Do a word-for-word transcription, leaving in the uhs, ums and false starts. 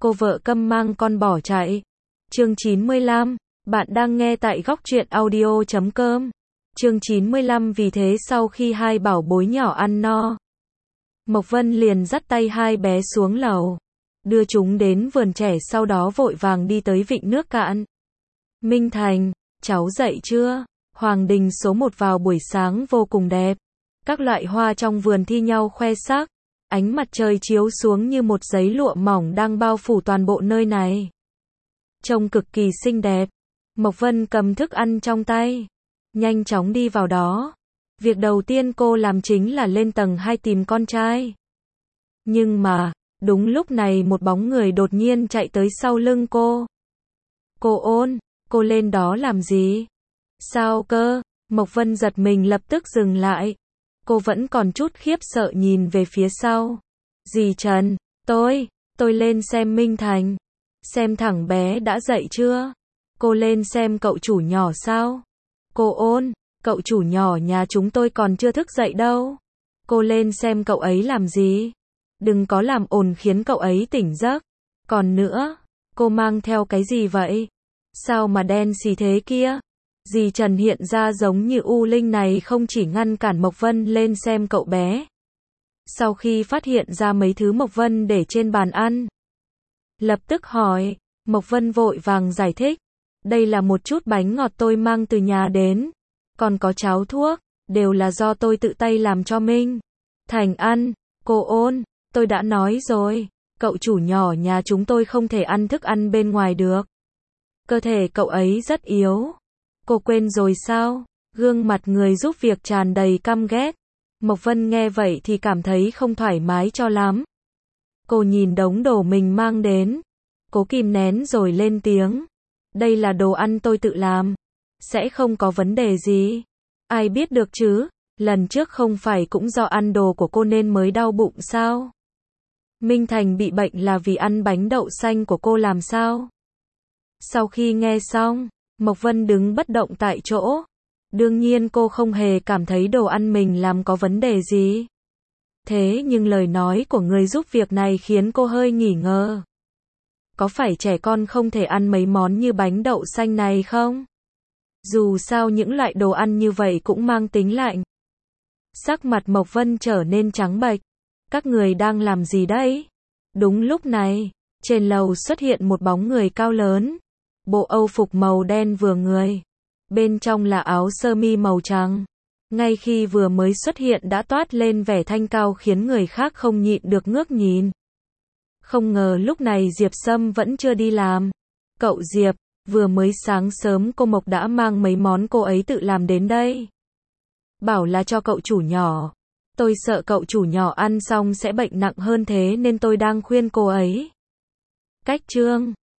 cô vợ câm mang con bỏ chạy. Chương chín mươi lăm, bạn đang nghe tại góc truyện audio chấm com. Chương chín mươi lăm vì thế sau khi hai bảo bối nhỏ ăn no, Mộc Vân liền dắt tay hai bé xuống lầu, đưa chúng đến vườn trẻ sau đó vội vàng đi tới vịnh nước cạn. Minh Thành, cháu dậy chưa? Hoàng đình số một vào buổi sáng vô cùng đẹp. Các loại hoa trong vườn thi nhau khoe sắc. Ánh mặt trời chiếu xuống như một giấy lụa mỏng đang bao phủ toàn bộ nơi này. Trông cực kỳ xinh đẹp. Mộc Vân cầm thức ăn trong tay, nhanh chóng đi vào đó. Việc đầu tiên cô làm chính là lên tầng hai tìm con trai. Nhưng mà, đúng lúc này một bóng người đột nhiên chạy tới sau lưng cô. Cô Ôn, cô lên đó làm gì? Sao cơ? Mộc Vân giật mình lập tức dừng lại. Cô vẫn còn chút khiếp sợ nhìn về phía sau. Dì Trần, tôi, tôi lên xem Minh Thành. Xem thằng bé đã dậy chưa? Cô lên xem cậu chủ nhỏ sao? Cô Ôn, cậu chủ nhỏ nhà chúng tôi còn chưa thức dậy đâu. Cô lên xem cậu ấy làm gì? Đừng có làm ồn khiến cậu ấy tỉnh giấc. Còn nữa, cô mang theo cái gì vậy? Sao mà đen xì thế kia? Dì Trần hiện ra giống như U Linh này không chỉ ngăn cản Mộc Vân lên xem cậu bé. Sau khi phát hiện ra mấy thứ Mộc Vân để trên bàn ăn, lập tức hỏi. Mộc Vân vội vàng giải thích. Đây là một chút bánh ngọt tôi mang từ nhà đến. Còn có cháo thuốc, đều là do tôi tự tay làm cho Minh Thành ăn. Cô Ôn, tôi đã nói rồi, cậu chủ nhỏ nhà chúng tôi không thể ăn thức ăn bên ngoài được. Cơ thể cậu ấy rất yếu. Cô quên rồi sao? Gương mặt người giúp việc tràn đầy căm ghét. Mộc Vân nghe vậy thì cảm thấy không thoải mái cho lắm. Cô nhìn đống đồ mình mang đến, cố kìm nén rồi lên tiếng. Đây là đồ ăn tôi tự làm, sẽ không có vấn đề gì. Ai biết được chứ, lần trước không phải cũng do ăn đồ của cô nên mới đau bụng sao? Minh Thành bị bệnh là vì ăn bánh đậu xanh của cô làm sao? Sau khi nghe xong, Mộc Vân đứng bất động tại chỗ. Đương nhiên cô không hề cảm thấy đồ ăn mình làm có vấn đề gì. Thế nhưng lời nói của người giúp việc này khiến cô hơi nghi ngờ. Có phải trẻ con không thể ăn mấy món như bánh đậu xanh này không? Dù sao những loại đồ ăn như vậy cũng mang tính lạnh. Sắc mặt Mộc Vân trở nên trắng bệch. Các người đang làm gì đấy? Đúng lúc này, trên lầu xuất hiện một bóng người cao lớn. Bộ âu phục màu đen vừa người. Bên trong là áo sơ mi màu trắng. Ngay khi vừa mới xuất hiện đã toát lên vẻ thanh cao khiến người khác không nhịn được ngước nhìn. Không ngờ lúc này Diệp Sâm vẫn chưa đi làm. Cậu Diệp, vừa mới sáng sớm cô Mộc đã mang mấy món cô ấy tự làm đến đây. Bảo là cho cậu chủ nhỏ. Tôi sợ cậu chủ nhỏ ăn xong sẽ bệnh nặng hơn thế nên tôi đang khuyên cô ấy. Cách trương,